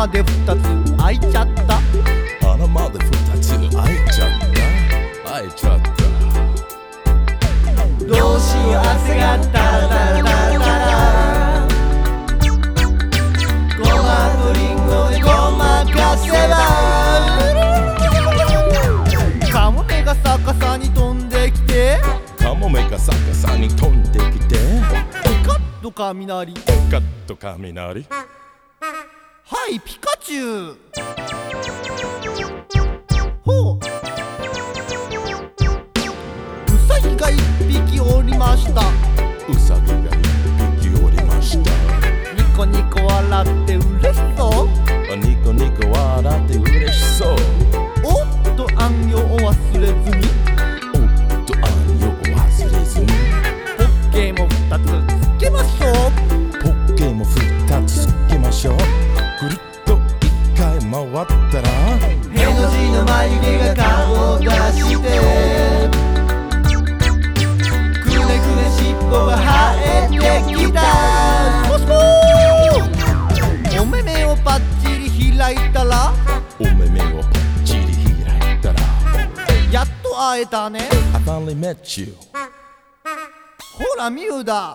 で2つ開いちゃった。 鼻まで2つ開いちゃった。開いちゃった。 どうしよう汗がタラタラタラタラ。ごまとリンゴでごまかせば。カモメが逆さに飛んできて。 カモメが逆さに飛んできて。 ピカッと雷。 ピカッと雷。 はいピカチュウ。ほう。ウサギが1匹おりました。 ウサギが1匹おりました。 ニコニコ笑って嬉しそう。 ニコニコ笑って嬉しそう。 おっとあんよを忘れずに。 おっとあんよを忘れずに。 ポッケも2つつけましょう。 ポッケも2つつけましょう。ぐるっと1回回ったらへの字の眉毛が顔を出して。くねくね尻尾が生えてきた。もしもー。お目目をパッチリ開いたら。 お目目をパッチリ開いたらやっと会えたね。 I finally met you。 ほらミュウだ。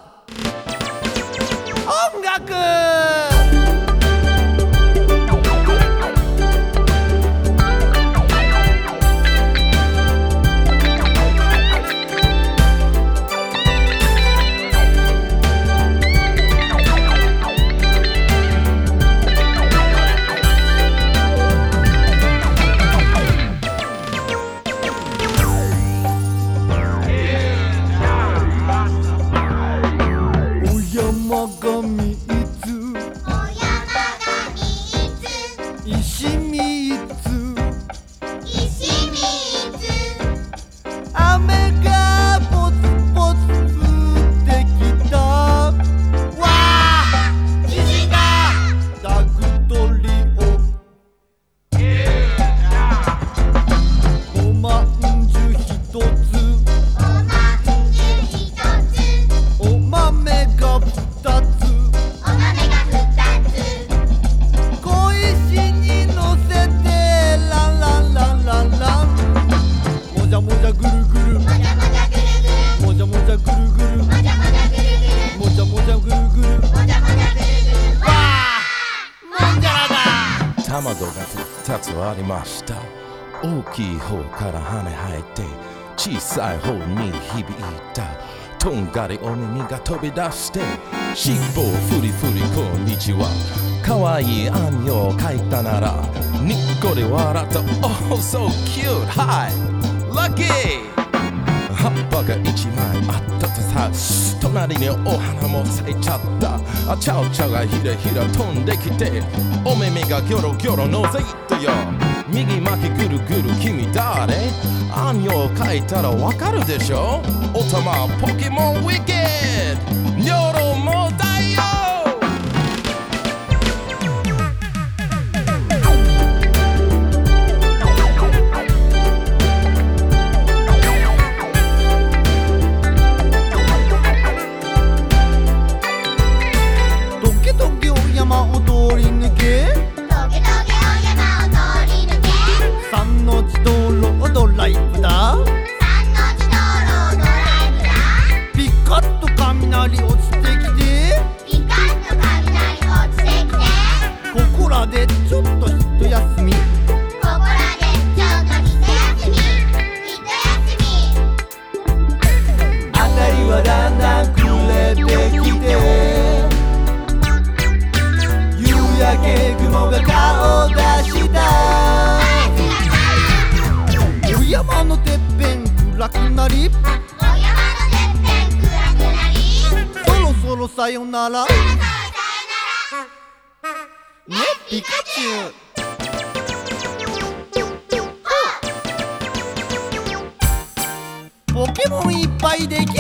音楽。石三つ。雨がポツポツ降ってきた。わあ虹だ。ダグトリオ。おまんじゅう1つ。お豆が2つ。もじゃぐるぐる。もじゃもじゃぐるぐる。もじゃもじゃぐるぐる。わあもんじゃらだ。 卵が2つありました。大きい方から羽生えて小さい方に響いた。とんがりお耳が飛び出して尻尾フリフリこんにちは。かわいいあんよを描いたならにっこり笑った。 Oh so cute hi lucky。 葉っぱが一枚あったとさ。隣にお花も咲いちゃった。あちゃうちゃうがひらひら飛んできてお目目がギョロギョロのぜいとよ。右巻きぐるぐる君誰。あんよを描いたらわかるでしょ。おたまポケモンウィケッドニョロモだよ。 山を通り抜け。三の字道路をドライブだ。ピカッと雷落ちてきて。ここらでちょっと一休み。あたりはだんだん暮れてきて。焼け雲が顔出した。お山のてっぺん暗くなり。そろそろさよなら。ねピカチュウ。ポケモンいっぱいでき